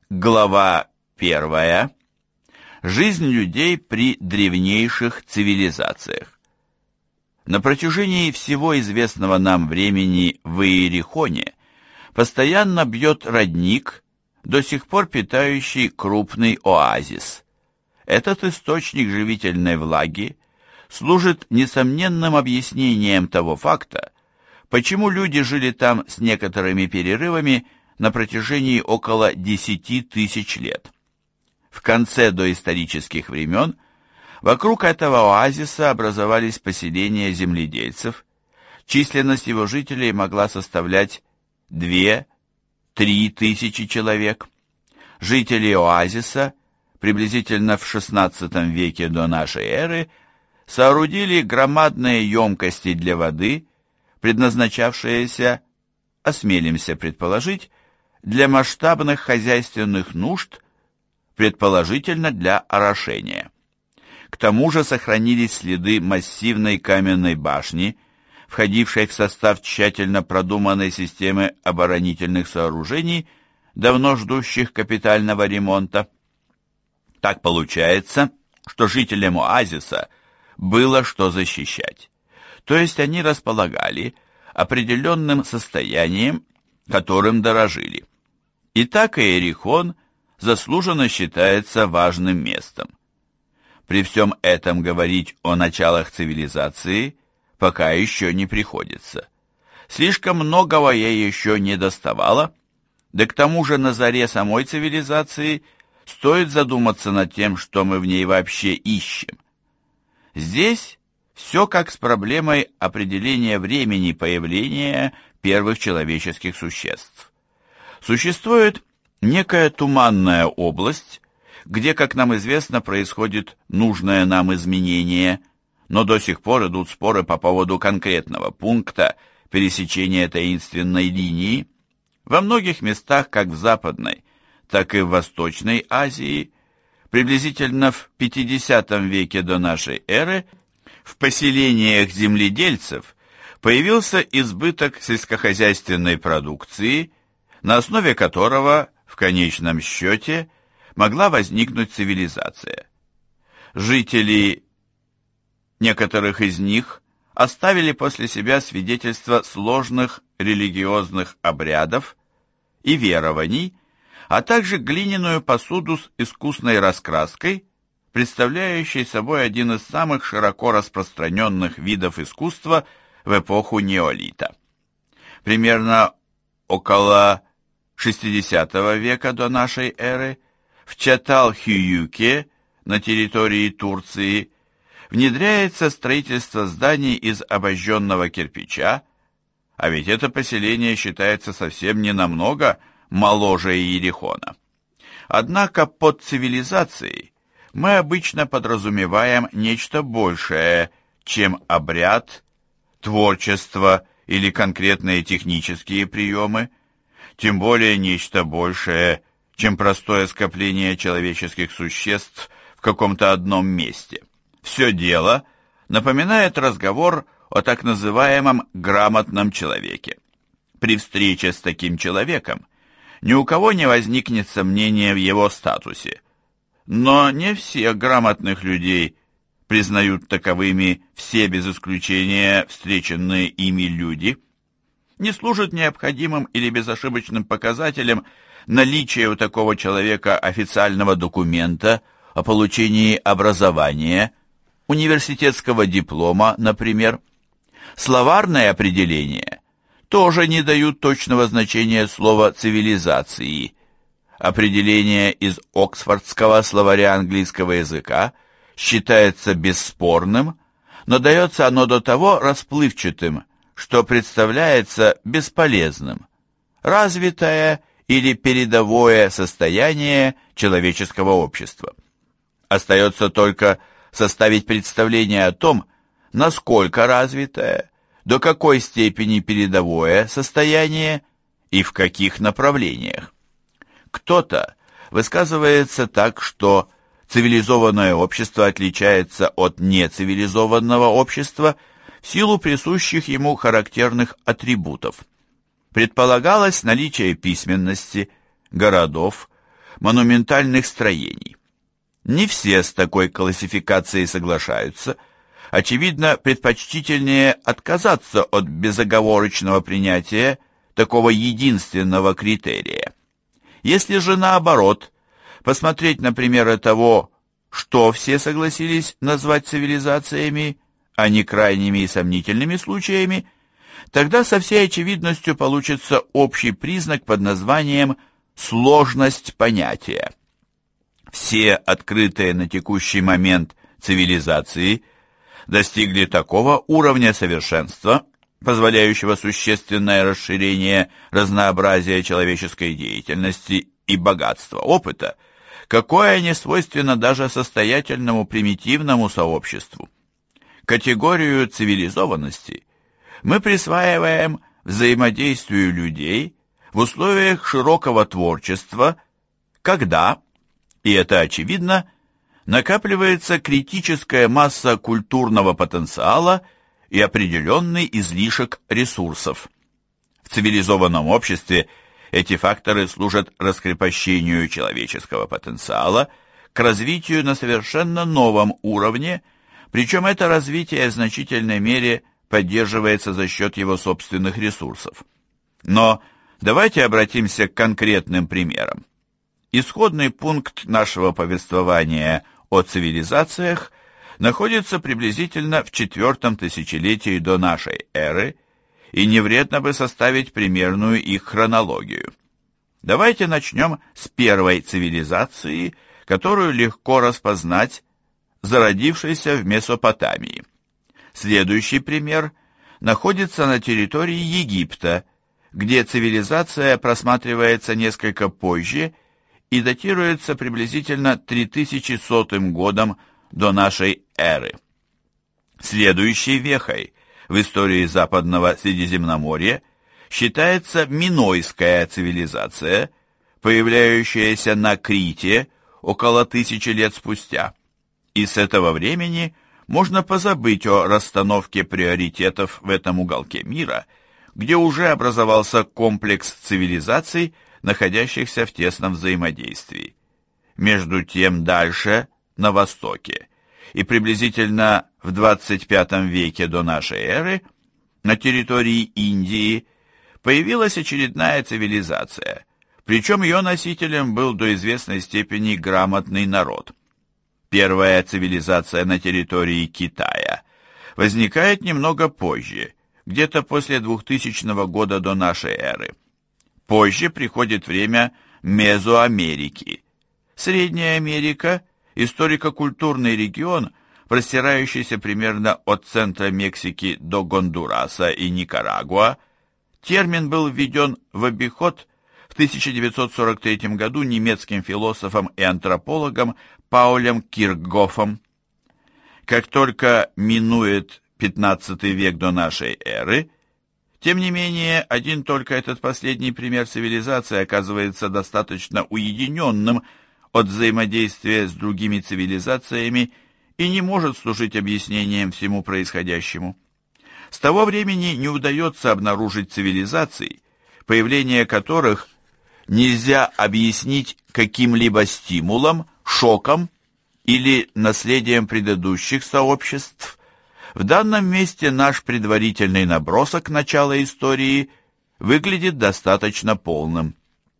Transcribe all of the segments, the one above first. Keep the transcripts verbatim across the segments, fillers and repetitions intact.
Глава первая. Жизнь людей при древнейших цивилизациях. На протяжении всего известного нам времени в Иерихоне постоянно бьет родник, до сих пор питающий крупный оазис. Этот источник живительной влаги служит несомненным объяснением того факта, почему люди жили там с некоторыми перерывами на протяжении около десяти тысяч лет. В конце доисторических времен вокруг этого оазиса образовались поселения земледельцев, численность его жителей могла составлять две-три тысячи человек. Жители оазиса приблизительно в шестнадцатом веке до нашей эры соорудили громадные емкости для воды, предназначавшиеся, осмелимся предположить, для масштабных хозяйственных нужд, предположительно для орошения. К тому же сохранились следы массивной каменной башни, входившей в состав тщательно продуманной системы оборонительных сооружений, давно ждущих капитального ремонта. Так получается, что жителям оазиса было что защищать. То есть они располагали определенным состоянием, которым дорожили. Итак, Иерихон заслуженно считается важным местом. При всем этом говорить о началах цивилизации пока еще не приходится. Слишком многого ей еще не доставало, да к тому же на заре самой цивилизации стоит задуматься над тем, что мы в ней вообще ищем. Здесь все как с проблемой определения времени появления первых человеческих существ. Существует некая туманная область, где, как нам известно, происходит нужное нам изменение, но до сих пор идут споры по поводу конкретного пункта пересечения таинственной линии. Во многих местах, как в Западной, так и в Восточной Азии, приблизительно в пятидесятом веке до нашей эры, в поселениях земледельцев появился избыток сельскохозяйственной продукции, на основе которого, в конечном счете, могла возникнуть цивилизация. Жители, некоторых из них, оставили после себя свидетельства сложных религиозных обрядов и верований, а также глиняную посуду с искусной раскраской, представляющей собой один из самых широко распространенных видов искусства в эпоху неолита. Примерно около шестидесятого века до нашей эры в Чатал-Хююке на территории Турции внедряется строительство зданий из обожженного кирпича, а ведь это поселение считается совсем не намного моложе Иерихона. Однако под цивилизацией мы обычно подразумеваем нечто большее, чем обряд, творчество или конкретные технические приемы, тем более нечто большее, чем простое скопление человеческих существ в каком-то одном месте. Все дело напоминает разговор о так называемом грамотном человеке. При встрече с таким человеком ни у кого не возникнет сомнения в его статусе, но не всех грамотных людей признают таковыми все без исключения встреченные ими люди. Не служит необходимым или безошибочным показателем наличие у такого человека официального документа о получении образования, университетского диплома, например. Словарные определения тоже не дают точного значения слова «цивилизации». Определение из Оксфордского словаря английского языка считается бесспорным, но дается оно до того расплывчатым, что представляется бесполезным. Развитое или передовое состояние человеческого общества. Остается только составить представление о том, насколько развитое, до какой степени передовое состояние и в каких направлениях. Кто-то высказывается так, что цивилизованное общество отличается от нецивилизованного общества в силу присущих ему характерных атрибутов. Предполагалось наличие письменности, городов, монументальных строений. Не все с такой классификацией соглашаются. Очевидно, предпочтительнее отказаться от безоговорочного принятия такого единственного критерия. Если же наоборот, посмотреть на примеры того, что все согласились назвать цивилизациями, а не крайними и сомнительными случаями, тогда со всей очевидностью получится общий признак под названием «сложность понятия». Все открытые на текущий момент цивилизации достигли такого уровня совершенства, позволяющего существенное расширение разнообразия человеческой деятельности и богатства опыта, какое не свойственно даже состоятельному примитивному сообществу. Категорию цивилизованности мы присваиваем взаимодействию людей в условиях широкого творчества, когда, и это очевидно, накапливается критическая масса культурного потенциала и определенный излишек ресурсов. В цивилизованном обществе эти факторы служат раскрепощению человеческого потенциала, к развитию на совершенно новом уровне, причем это развитие в значительной мере поддерживается за счет его собственных ресурсов. Но давайте обратимся к конкретным примерам. Исходный пункт нашего повествования о цивилизациях находится приблизительно в четвертом тысячелетии до нашей эры, и не вредно бы составить примерную их хронологию. Давайте начнем с первой цивилизации, которую легко распознать, зародившейся в Месопотамии. Следующий пример находится на территории Египта, где цивилизация просматривается несколько позже и датируется приблизительно три тысячи сотым годом до нашей эры. Следующей вехой в истории Западного Средиземноморья считается Минойская цивилизация, появляющаяся на Крите около тысячи лет спустя. И с этого времени можно позабыть о расстановке приоритетов в этом уголке мира, где уже образовался комплекс цивилизаций, находящихся в тесном взаимодействии. Между тем дальше, на востоке, и приблизительно в двадцать пятом веке до нашей эры на территории Индии появилась очередная цивилизация, причем ее носителем был до известной степени грамотный народ. Первая цивилизация на территории Китая возникает немного позже, где-то после двухтысячного года до нашей эры. Позже приходит время Мезоамерики. Средняя Америка – историко-культурный регион, простирающийся примерно от центра Мексики до Гондураса и Никарагуа. Термин был введен в обиход в тысяча девятьсот сорок третьем году немецким философом и антропологом Паулем Киркгофом. Как только минует пятнадцатый век до нашей эры, тем не менее, один только этот последний пример цивилизации оказывается достаточно уединенным от взаимодействия с другими цивилизациями и не может служить объяснением всему происходящему. С того времени не удается обнаружить цивилизаций, появление которых нельзя объяснить каким-либо стимулом, шоком или наследием предыдущих сообществ. В данном месте наш предварительный набросок начала истории выглядит достаточно полным.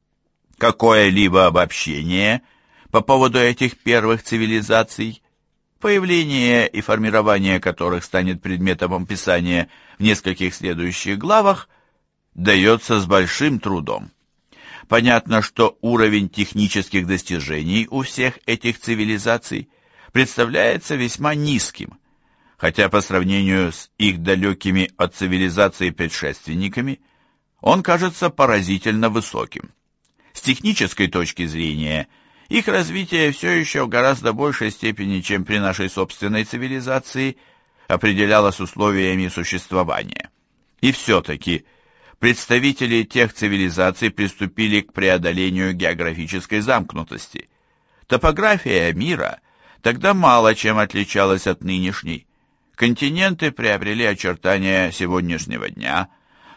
Какое-либо обобщение по поводу этих первых цивилизаций, появление и формирование которых станет предметом описания в нескольких следующих главах, дается с большим трудом. Понятно, что уровень технических достижений у всех этих цивилизаций представляется весьма низким, хотя по сравнению с их далекими от цивилизации предшественниками он кажется поразительно высоким. С технической точки зрения их развитие все еще в гораздо большей степени, чем при нашей собственной цивилизации, определялось условиями существования. И все-таки представители тех цивилизаций приступили к преодолению географической замкнутости. Топография мира тогда мало чем отличалась от нынешней. Континенты приобрели очертания сегодняшнего дня,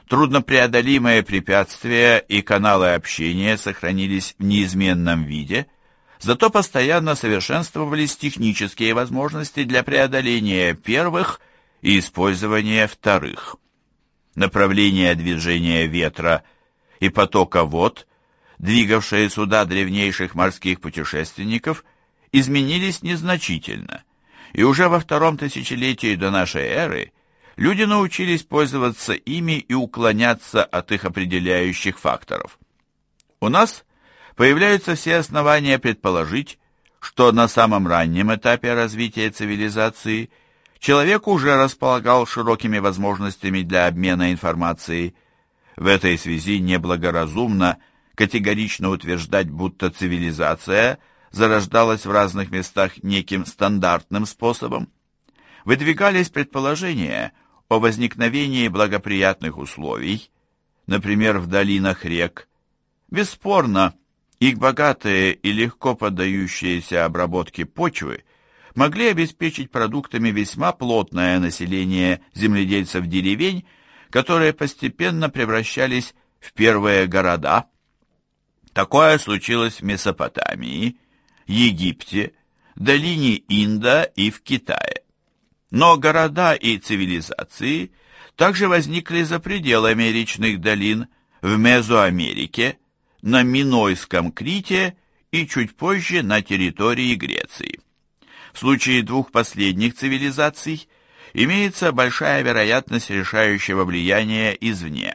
Труднопреодолимые препятствия и каналы общения сохранились в неизменном виде, зато постоянно совершенствовались технические возможности для преодоления первых и использования вторых. Направление движения ветра и потока вод, двигавшие суда древнейших морских путешественников, изменились незначительно, и уже во втором тысячелетии до нашей эры люди научились пользоваться ими и уклоняться от их определяющих факторов. У нас появляются все основания предположить, что на самом раннем этапе развития цивилизации человек уже располагал широкими возможностями для обмена информацией. В этой связи неблагоразумно категорично утверждать, будто цивилизация зарождалась в разных местах неким стандартным способом. Выдвигались предположения о возникновении благоприятных условий, например, в долинах рек. Бесспорно, их богатые и легко поддающиеся обработке почвы могли обеспечить продуктами весьма плотное население земледельцев деревень, которые постепенно превращались в первые города. Такое случилось в Месопотамии, Египте, долине Инда и в Китае. Но города и цивилизации также возникли за пределами речных долин в Мезоамерике, на Минойском Крите и чуть позже на территории Греции. В случае двух последних цивилизаций имеется большая вероятность решающего влияния извне.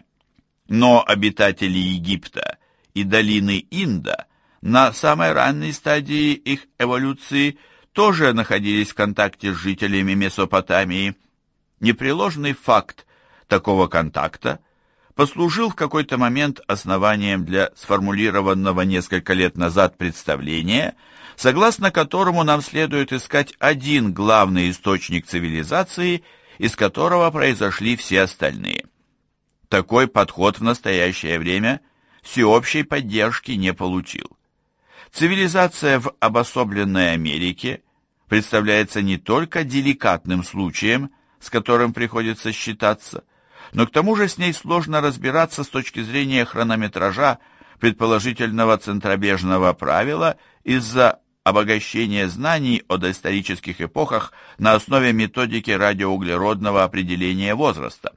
Но обитатели Египта и долины Инда на самой ранней стадии их эволюции тоже находились в контакте с жителями Месопотамии. Непреложный факт такого контакта послужил в какой-то момент основанием для сформулированного несколько лет назад представления, согласно которому нам следует искать один главный источник цивилизации, из которого произошли все остальные. Такой подход в настоящее время всеобщей поддержки не получил. Цивилизация в обособленной Америке представляется не только деликатным случаем, с которым приходится считаться, но к тому же с ней сложно разбираться с точки зрения хронометража предположительного центробежного правила из-за обогащения знаний о доисторических эпохах на основе методики радиоуглеродного определения возраста.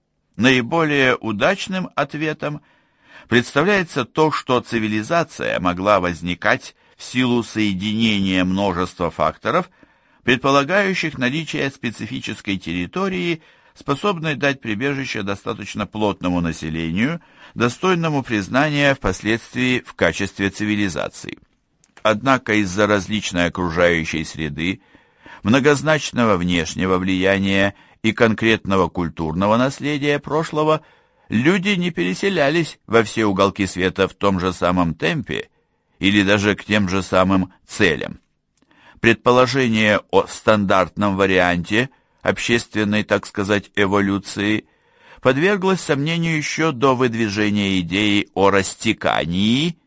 Наиболее удачным ответом представляется то, что цивилизация могла возникать в силу соединения множества факторов, предполагающих наличие специфической территории, способной дать прибежище достаточно плотному населению, достойному признания впоследствии в качестве цивилизации. Однако из-за различной окружающей среды, многозначного внешнего влияния и конкретного культурного наследия прошлого, люди не переселялись во все уголки света в том же самом темпе или даже к тем же самым целям. Предположение о стандартном варианте общественной, так сказать, эволюции подверглось сомнению еще до выдвижения идеи о растекании,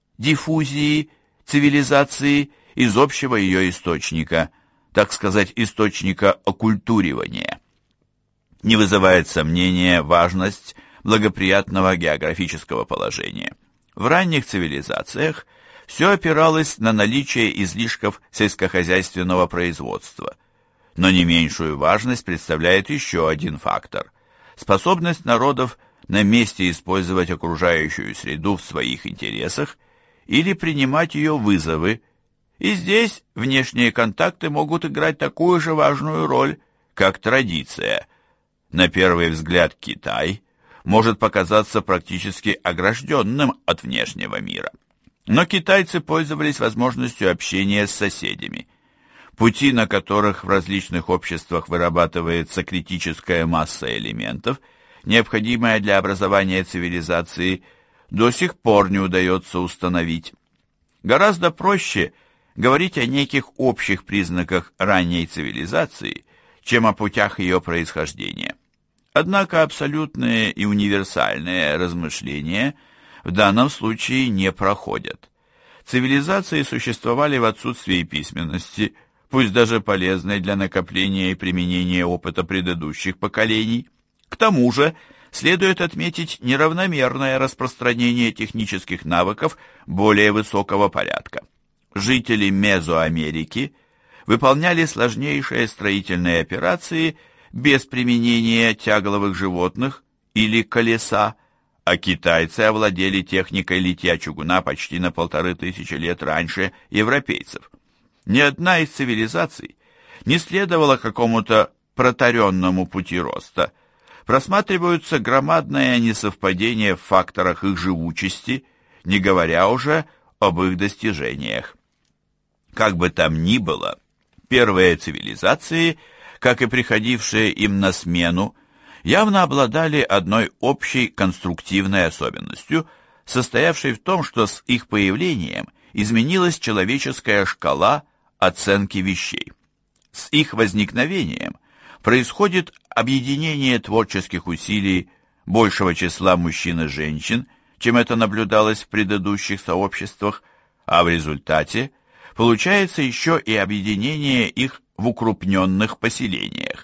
диффузии цивилизации из общего ее источника, так сказать, источника оккультуривания. Не вызывает сомнения важность благоприятного географического положения. В ранних цивилизациях все опиралось на наличие излишков сельскохозяйственного производства. Но не меньшую важность представляет еще один фактор – способность народов на месте использовать окружающую среду в своих интересах или принимать ее вызовы, и здесь внешние контакты могут играть такую же важную роль, как традиция. На первый взгляд Китай может показаться практически огражденным от внешнего мира. Но китайцы пользовались возможностью общения с соседями. Пути, на которых в различных обществах вырабатывается критическая масса элементов, необходимая для образования цивилизации, до сих пор не удается установить. Гораздо проще говорить о неких общих признаках ранней цивилизации, чем о путях ее происхождения. Однако абсолютные и универсальные размышления в данном случае не проходят. Цивилизации существовали в отсутствии письменности, пусть даже полезной для накопления и применения опыта предыдущих поколений. К тому же, следует отметить неравномерное распространение технических навыков более высокого порядка. Жители Мезоамерики выполняли сложнейшие строительные операции без применения тягловых животных или колеса, а китайцы овладели техникой литья чугуна почти на полторы тысячи лет раньше европейцев. Ни одна из цивилизаций не следовала какому-то протаренному пути роста. Просматриваются громадные несовпадения в факторах их живучести, не говоря уже об их достижениях. Как бы там ни было, первые цивилизации, как и приходившие им на смену, явно обладали одной общей конструктивной особенностью, состоявшей в том, что с их появлением изменилась человеческая шкала оценки вещей. С их возникновением происходит объединение творческих усилий большего числа мужчин и женщин, чем это наблюдалось в предыдущих сообществах, а в результате получается еще и объединение их в укрупненных поселениях.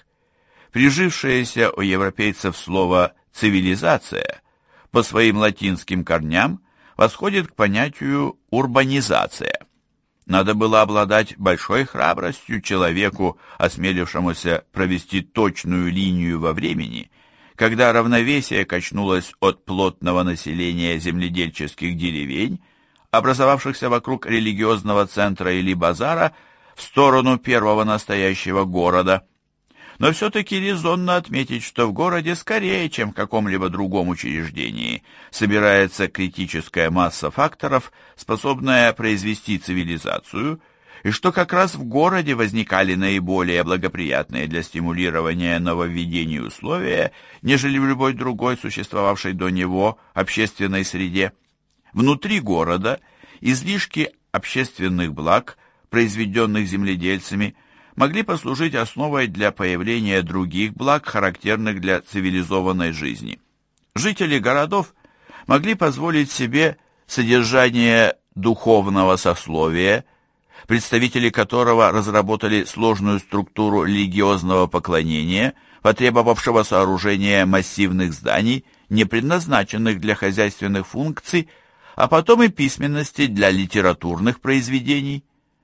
Прижившееся у европейцев слово «цивилизация» по своим латинским корням восходит к понятию «урбанизация». Надо было обладать большой храбростью человеку, осмелившемуся провести точную линию во времени, когда равновесие качнулось от плотного населения земледельческих деревень, образовавшихся вокруг религиозного центра или базара, в сторону первого настоящего города. Но все-таки резонно отметить, что в городе скорее, чем в каком-либо другом учреждении, собирается критическая масса факторов, способная произвести цивилизацию, и что как раз в городе возникали наиболее благоприятные для стимулирования нововведений условия, нежели в любой другой существовавшей до него общественной среде. Внутри города излишки общественных благ, произведенных земледельцами, могли послужить основой для появления других благ, характерных для цивилизованной жизни. Жители городов могли позволить себе содержание духовного сословия, представители которого разработали сложную структуру религиозного поклонения, потребовавшего сооружения массивных зданий, не предназначенных для хозяйственных функций, а потом и письменности для литературных произведений.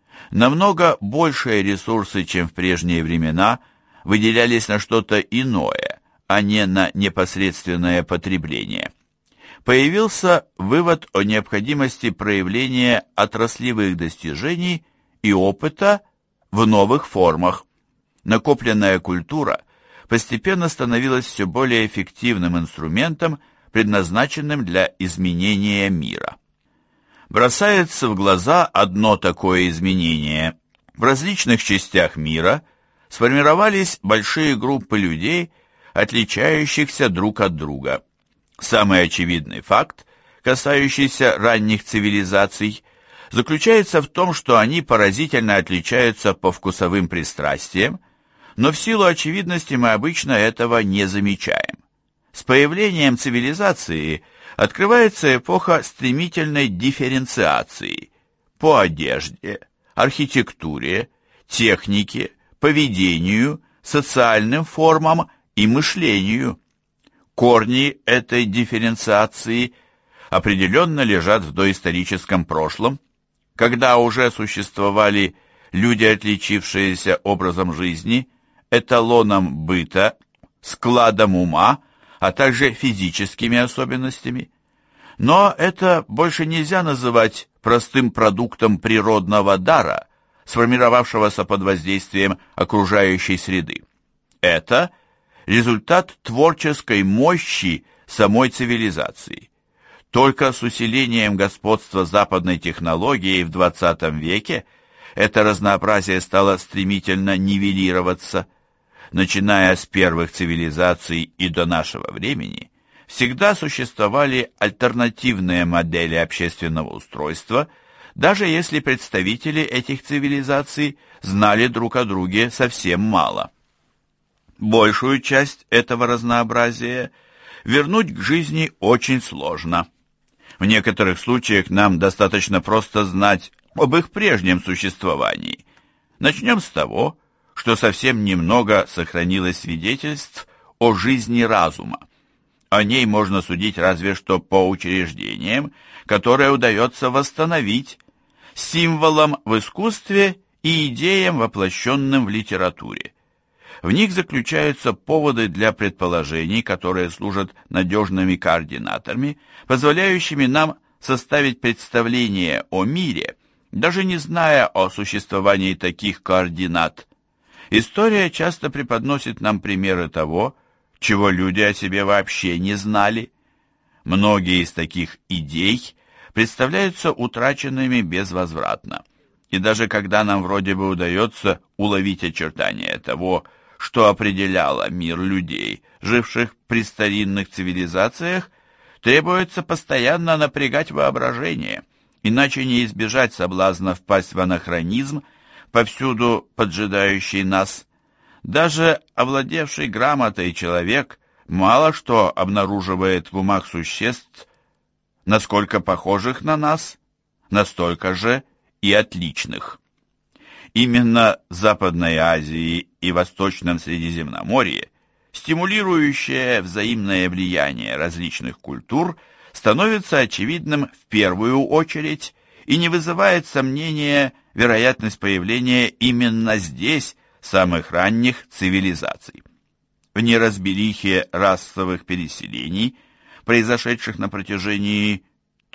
Намного большие ресурсы, чем в прежние времена, выделялись на что-то иное, а не на непосредственное потребление. Появился вывод о необходимости проявления отраслевых достижений и опыта в новых формах. Накопленная культура постепенно становилась все более эффективным инструментом, предназначенным для изменения мира. Бросается в глаза одно такое изменение. В различных частях мира сформировались большие группы людей, отличающихся друг от друга. Самый очевидный факт, касающийся ранних цивилизаций, заключается в том, что они поразительно отличаются по вкусовым пристрастиям, но в силу очевидности мы обычно этого не замечаем. С появлением цивилизации открывается эпоха стремительной дифференциации по одежде, архитектуре, технике, поведению, социальным формам и мышлению. Корни этой дифференциации определенно лежат в доисторическом прошлом, когда уже существовали люди, отличившиеся образом жизни, эталоном быта, складом ума, а также физическими особенностями. Но это больше нельзя называть простым продуктом природного дара, сформировавшегося под воздействием окружающей среды. Это результат творческой мощи самой цивилизации. Только с усилением господства западной технологии в двадцатом веке это разнообразие стало стремительно нивелироваться. Начиная с первых цивилизаций и до нашего времени, всегда существовали альтернативные модели общественного устройства, даже если представители этих цивилизаций знали друг о друге совсем мало. Большую часть этого разнообразия вернуть к жизни очень сложно. В некоторых случаях нам достаточно просто знать об их прежнем существовании. Начнем с того, что совсем немного сохранилось свидетельств о жизни разума. О ней можно судить разве что по учреждениям, которые удается восстановить, символам в искусстве и идеям, воплощенным в литературе. В них заключаются поводы для предположений, которые служат надежными координаторами, позволяющими нам составить представление о мире, даже не зная о существовании таких координат. История часто преподносит нам примеры того, чего люди о себе вообще не знали. Многие из таких идей представляются утраченными безвозвратно. И даже когда нам вроде бы удается уловить очертания того, что определяло мир людей, живших при старинных цивилизациях, требуется постоянно напрягать воображение, иначе не избежать соблазна впасть в анахронизм, повсюду поджидающий нас. Даже овладевший грамотой человек мало что обнаруживает в умах существ, насколько похожих на нас, настолько же и отличных. Именно в Западной Азии и Восточном Средиземноморье стимулирующее взаимное влияние различных культур становится очевидным в первую очередь и не вызывает сомнения вероятность появления именно здесь самых ранних цивилизаций. В неразберихе расовых переселений, произошедших на протяжении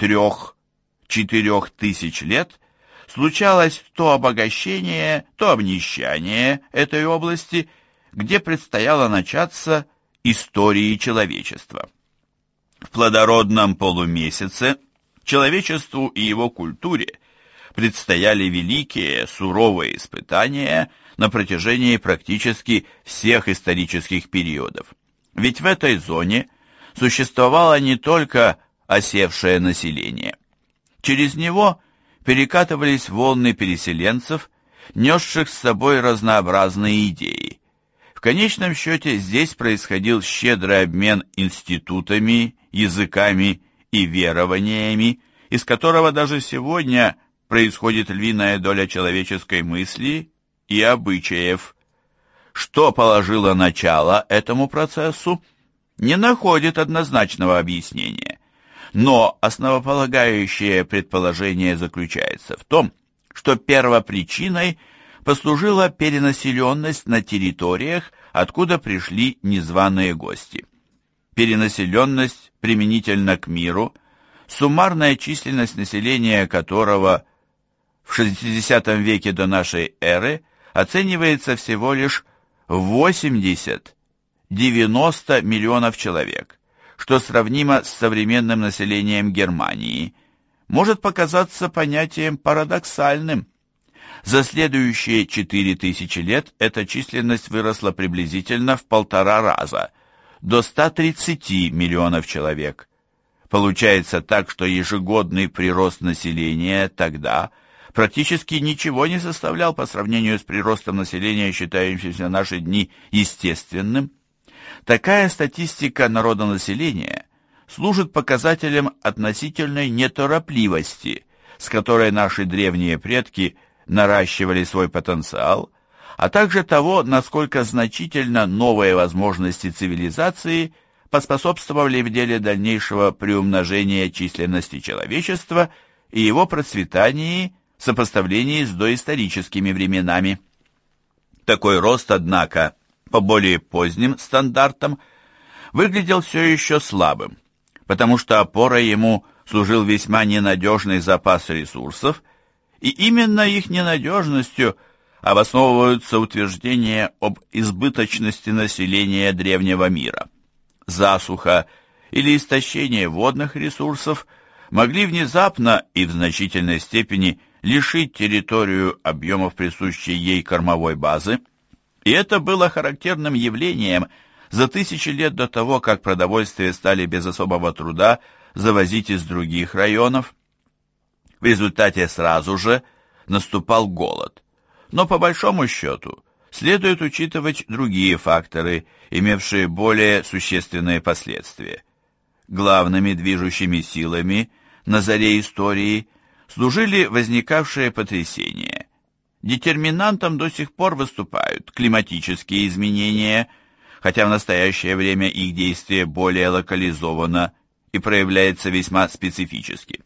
трех-четырех тысяч лет, случалось то обогащение, то обнищание этой области, где предстояло начаться истории человечества. В плодородном полумесяце человечеству и его культуре предстояли великие суровые испытания на протяжении практически всех исторических периодов. Ведь в этой зоне существовало не только осевшее население. Через него перекатывались волны переселенцев, несших с собой разнообразные идеи. В конечном счете здесь происходил щедрый обмен институтами, языками и верованиями, из которого даже сегодня происходит львиная доля человеческой мысли и обычаев. Что положило начало этому процессу, не находит однозначного объяснения. Но основополагающее предположение заключается в том, что первопричиной послужила перенаселенность на территориях, откуда пришли незваные гости. Перенаселенность применительно к миру, суммарная численность населения которого в шестидесятом веке до нашей эры оценивается всего лишь в восемьдесят-девяносто миллионов человек, что сравнимо с современным населением Германии, может показаться понятием парадоксальным. За следующие четыре тысячи лет эта численность выросла приблизительно в полтора раза, до ста тридцати миллионов человек. Получается так, что ежегодный прирост населения тогда практически ничего не составлял по сравнению с приростом населения, считающимся в наши дни естественным. Такая статистика народонаселения служит показателем относительной неторопливости, с которой наши древние предки наращивали свой потенциал, а также того, насколько значительно новые возможности цивилизации поспособствовали в деле дальнейшего приумножения численности человечества и его процветании в сопоставлении с доисторическими временами. Такой рост, однако, по более поздним стандартам, выглядел все еще слабым, потому что опорой ему служил весьма ненадежный запас ресурсов, и именно их ненадежностью обосновываются утверждения об избыточности населения древнего мира. Засуха или истощение водных ресурсов могли внезапно и в значительной степени лишить территорию объемов присущей ей кормовой базы, и это было характерным явлением за тысячи лет до того, как продовольствие стали без особого труда завозить из других районов. В результате сразу же наступал голод. Но по большому счету следует учитывать другие факторы, имевшие более существенные последствия. Главными движущими силами на заре истории служили возникавшие потрясения. Детерминантом до сих пор выступают климатические изменения, хотя в настоящее время их действие более локализовано и проявляется весьма специфически.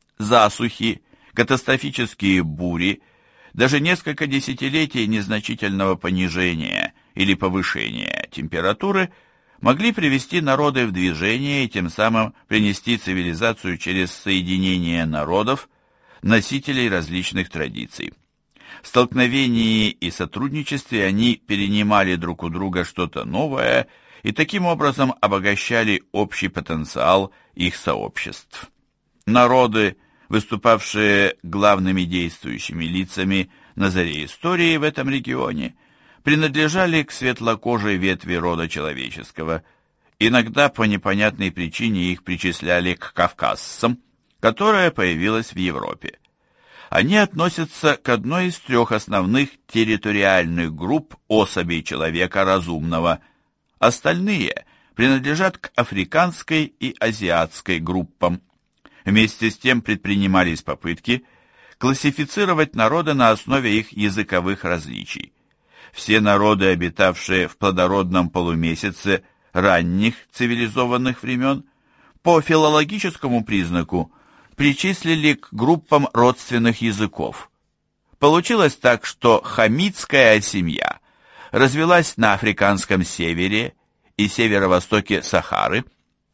Засухи, катастрофические бури, даже несколько десятилетий незначительного понижения или повышения температуры могли привести народы в движение и тем самым принести цивилизацию через соединение народов, носителей различных традиций. В столкновении и сотрудничестве они перенимали друг у друга что-то новое и таким образом обогащали общий потенциал их сообществ. Народы, выступавшие главными действующими лицами на заре истории в этом регионе, принадлежали к светлокожей ветви рода человеческого. Иногда по непонятной причине их причисляли к кавказцам, которая появилась в Европе. Они относятся к одной из трех основных территориальных групп особей человека разумного. Остальные принадлежат к африканской и азиатской группам. Вместе с тем предпринимались попытки классифицировать народы на основе их языковых различий. Все народы, обитавшие в плодородном полумесяце ранних цивилизованных времен, по филологическому признаку причислили к группам родственных языков. Получилось так, что хамитская семья развелась на африканском севере и северо-востоке Сахары,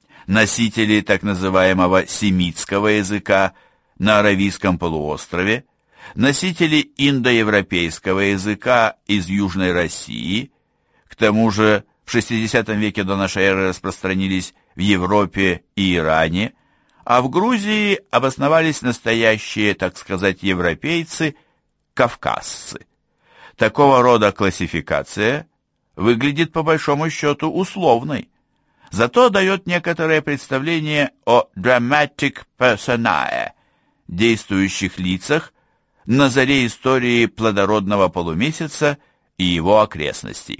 носители так называемого семитского языка на Аравийском полуострове, носители индоевропейского языка из Южной России, к тому же в шестидесятом веке до нашей эры распространились в Европе и Иране, а в Грузии обосновались настоящие, так сказать, европейцы, кавказцы. Такого рода классификация выглядит по большому счету условной, зато дает некоторое представление о dramatic personae, действующих лицах на заре истории плодородного полумесяца и его окрестностей.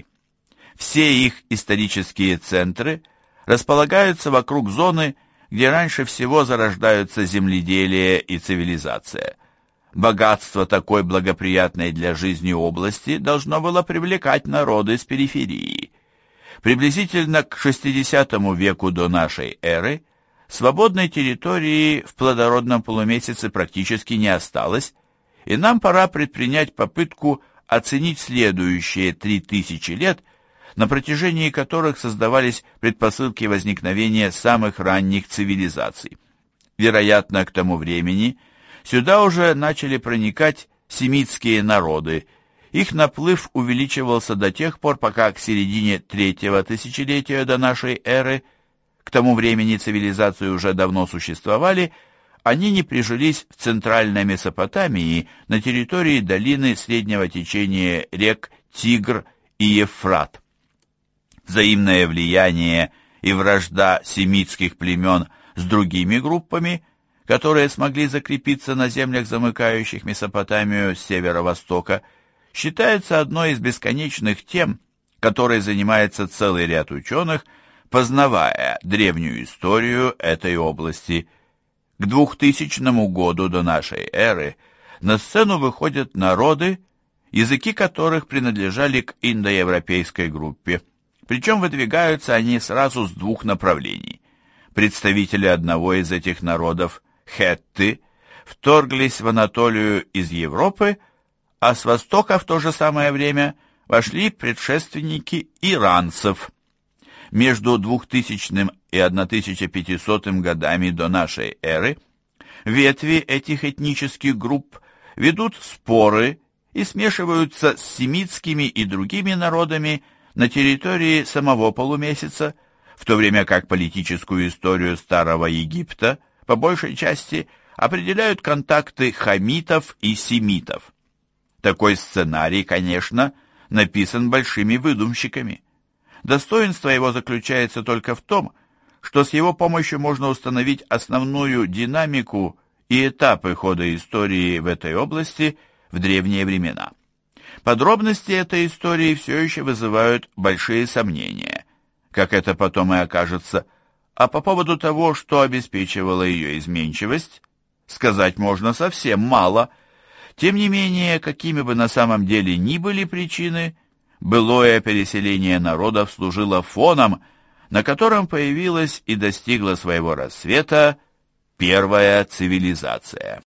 Все их исторические центры располагаются вокруг зоны, где раньше всего зарождаются земледелие и цивилизация. Богатство такой благоприятной для жизни области должно было привлекать народы с периферии. Приблизительно к шестидесятому веку до нашей эры свободной территории в плодородном полумесяце практически не осталось, и нам пора предпринять попытку оценить следующие три тысячи лет, на протяжении которых создавались предпосылки возникновения самых ранних цивилизаций. Вероятно, к тому времени сюда уже начали проникать семитские народы. Их наплыв увеличивался до тех пор, пока к середине третьего тысячелетия до нашей эры, к тому времени цивилизации уже давно существовали, они не прижились в центральной Месопотамии на территории долины среднего течения рек Тигр и Евфрат. Взаимное влияние и вражда семитских племен с другими группами, которые смогли закрепиться на землях, замыкающих Месопотамию с северо-востока, считается одной из бесконечных тем, которой занимается целый ряд ученых, познавая древнюю историю этой области. К двухтысячному году до нашей эры на сцену выходят народы, языки которых принадлежали к индоевропейской группе. Причем выдвигаются они сразу с двух направлений. Представители одного из этих народов, хетты, вторглись в Анатолию из Европы, а с востока в то же самое время вошли предшественники иранцев. Между двухтысячным и тысяча пятисотым годами до нашей эры ветви этих этнических групп ведут споры и смешиваются с семитскими и другими народами на территории самого полумесяца, в то время как политическую историю Старого Египта по большей части определяют контакты хамитов и семитов. Такой сценарий, конечно, написан большими выдумщиками. Достоинство его заключается только в том, что с его помощью можно установить основную динамику и этапы хода истории в этой области в древние времена. Подробности этой истории все еще вызывают большие сомнения, как это потом и окажется, а по поводу того, что обеспечивало ее изменчивость, сказать можно совсем мало. Тем не менее, какими бы на самом деле ни были причины, былое переселение народов служило фоном, на котором появилась и достигла своего расцвета первая цивилизация.